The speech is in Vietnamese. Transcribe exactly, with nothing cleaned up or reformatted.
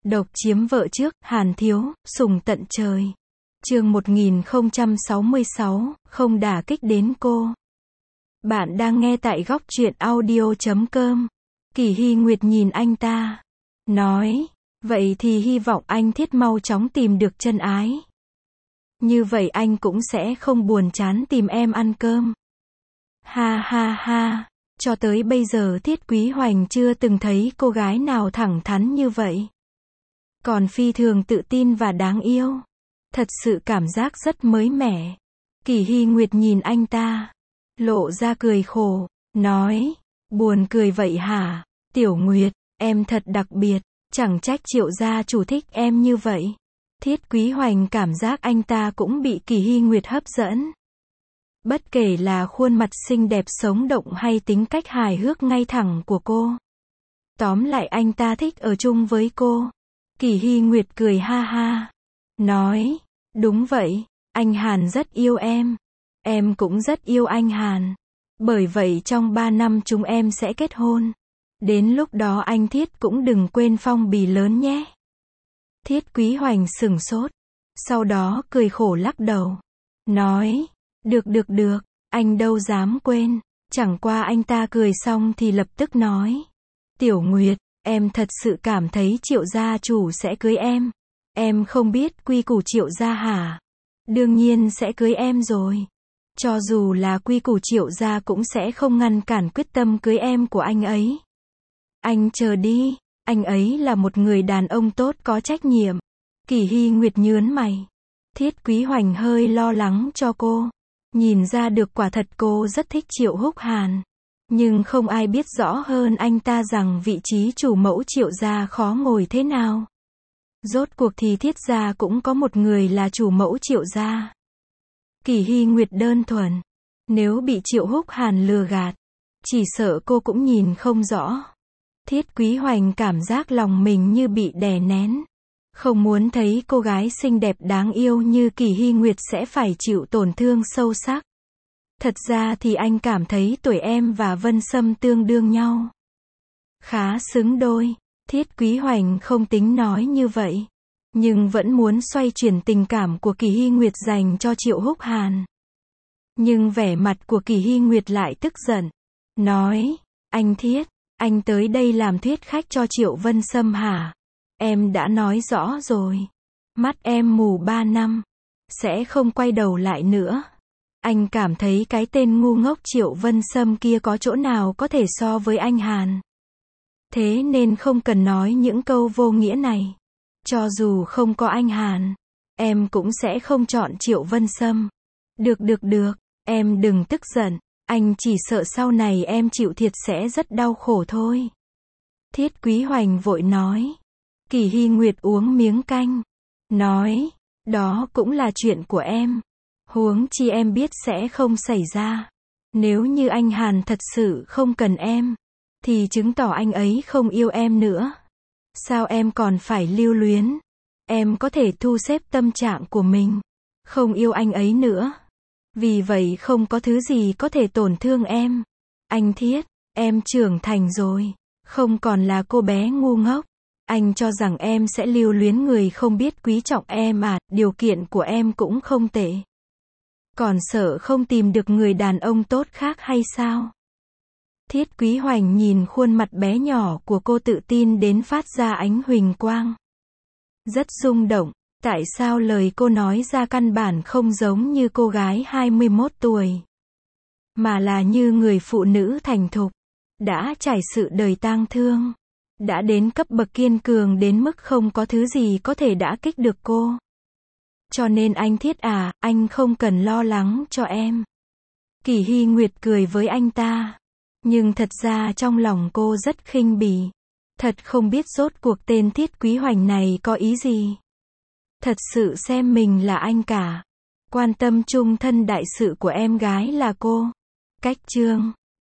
Độc chiếm vợ trước, Hàn Thiếu, sủng tận trời. Chương một nghìn không trăm sáu mươi sáu, không đả kích đến cô. Bạn đang nghe tại góc truyện audio chấm com. Kỳ Hy Nguyệt nhìn anh ta, nói, vậy thì hy vọng anh Thiết mau chóng tìm được chân ái. Như vậy anh cũng sẽ không buồn chán tìm em ăn cơm. Ha ha ha, cho tới bây giờ Thiết Quý Hoành chưa từng thấy cô gái nào thẳng thắn như vậy. Còn phi thường tự tin và đáng yêu. Thật sự cảm giác rất mới mẻ. Kỳ Hy Nguyệt nhìn anh ta, lộ ra cười khổ, nói, buồn cười vậy hả? Tiểu Nguyệt, em thật đặc biệt, chẳng trách Triệu gia chủ thích em như vậy. Thiết Quý Hoành cảm giác anh ta cũng bị Kỳ Hy Nguyệt hấp dẫn. Bất kể là khuôn mặt xinh đẹp sống động hay tính cách hài hước ngay thẳng của cô. Tóm lại anh ta thích ở chung với cô. Kỳ Hy Nguyệt cười ha ha, nói, đúng vậy, anh Hàn rất yêu em. Em cũng rất yêu anh Hàn. Bởi vậy trong ba năm chúng em sẽ kết hôn. Đến lúc đó anh Thiết cũng đừng quên phong bì lớn nhé. Thiết Quý Hoành sửng sốt. Sau đó cười khổ lắc đầu. Nói, được được được, anh đâu dám quên. Chẳng qua anh ta cười xong thì lập tức nói, Tiểu Nguyệt, em thật sự cảm thấy Triệu gia chủ sẽ cưới em. Em không biết quy củ Triệu gia hả? Đương nhiên sẽ cưới em rồi. Cho dù là quy củ Triệu gia cũng sẽ không ngăn cản quyết tâm cưới em của anh ấy. Anh chờ đi, anh ấy là một người đàn ông tốt có trách nhiệm. Kỳ Hy Nguyệt nhớn mày. Thiết Quý Hoành hơi lo lắng cho cô. Nhìn ra được quả thật cô rất thích Triệu Húc Hàn. Nhưng không ai biết rõ hơn anh ta rằng vị trí chủ mẫu Triệu gia khó ngồi thế nào. Rốt cuộc thì Thiết gia cũng có một người là chủ mẫu Triệu gia. Kỳ Hy Nguyệt đơn thuần. Nếu bị Triệu Húc Hàn lừa gạt, chỉ sợ cô cũng nhìn không rõ. Thiết Quý Hoành cảm giác lòng mình như bị đè nén. Không muốn thấy cô gái xinh đẹp đáng yêu như Kỳ Hy Nguyệt sẽ phải chịu tổn thương sâu sắc. Thật ra thì anh cảm thấy tuổi em và Vân Sâm tương đương nhau. Khá xứng đôi. Thiết Quý Hoành không tính nói như vậy. Nhưng vẫn muốn xoay chuyển tình cảm của Kỳ Hy Nguyệt dành cho Triệu Húc Hàn. Nhưng vẻ mặt của Kỳ Hy Nguyệt lại tức giận. Nói, anh Thiết, anh tới đây làm thuyết khách cho Triệu Vân Sâm hả? Em đã nói rõ rồi. Mắt em mù ba năm. Sẽ không quay đầu lại nữa. Anh cảm thấy cái tên ngu ngốc Triệu Vân Sâm kia có chỗ nào có thể so với anh Hàn. Thế nên không cần nói những câu vô nghĩa này. Cho dù không có anh Hàn, em cũng sẽ không chọn Triệu Vân Sâm. Được được được, em đừng tức giận. Anh chỉ sợ sau này em chịu thiệt sẽ rất đau khổ thôi. Thiết Quý Hoành vội nói. Kỳ Hy Nguyệt uống miếng canh. Nói, đó cũng là chuyện của em. Huống chi em biết sẽ không xảy ra. Nếu như anh Hàn thật sự không cần em, thì chứng tỏ anh ấy không yêu em nữa. Sao em còn phải lưu luyến? Em có thể thu xếp tâm trạng của mình. Không yêu anh ấy nữa. Vì vậy không có thứ gì có thể tổn thương em. Anh Thiết, em trưởng thành rồi. Không còn là cô bé ngu ngốc. Anh cho rằng em sẽ lưu luyến người không biết quý trọng em à, điều kiện của em cũng không tệ. Còn sợ không tìm được người đàn ông tốt khác hay sao? Thiết Quý Hoành nhìn khuôn mặt bé nhỏ của cô tự tin đến phát ra ánh huỳnh quang. Rất rung động, tại sao lời cô nói ra căn bản không giống như cô gái hai mươi mốt tuổi. Mà là như người phụ nữ thành thục, đã trải sự đời tang thương. Đã đến cấp bậc kiên cường đến mức không có thứ gì có thể đả kích được cô. Cho nên anh Thiết à, anh không cần lo lắng cho em. Kỳ Hy Nguyệt cười với anh ta. Nhưng thật ra trong lòng cô rất khinh bỉ. Thật không biết rốt cuộc tên Thiết Quý Hoành này có ý gì. Thật sự xem mình là anh cả. Quan tâm chung thân đại sự của em gái là cô. Cách chương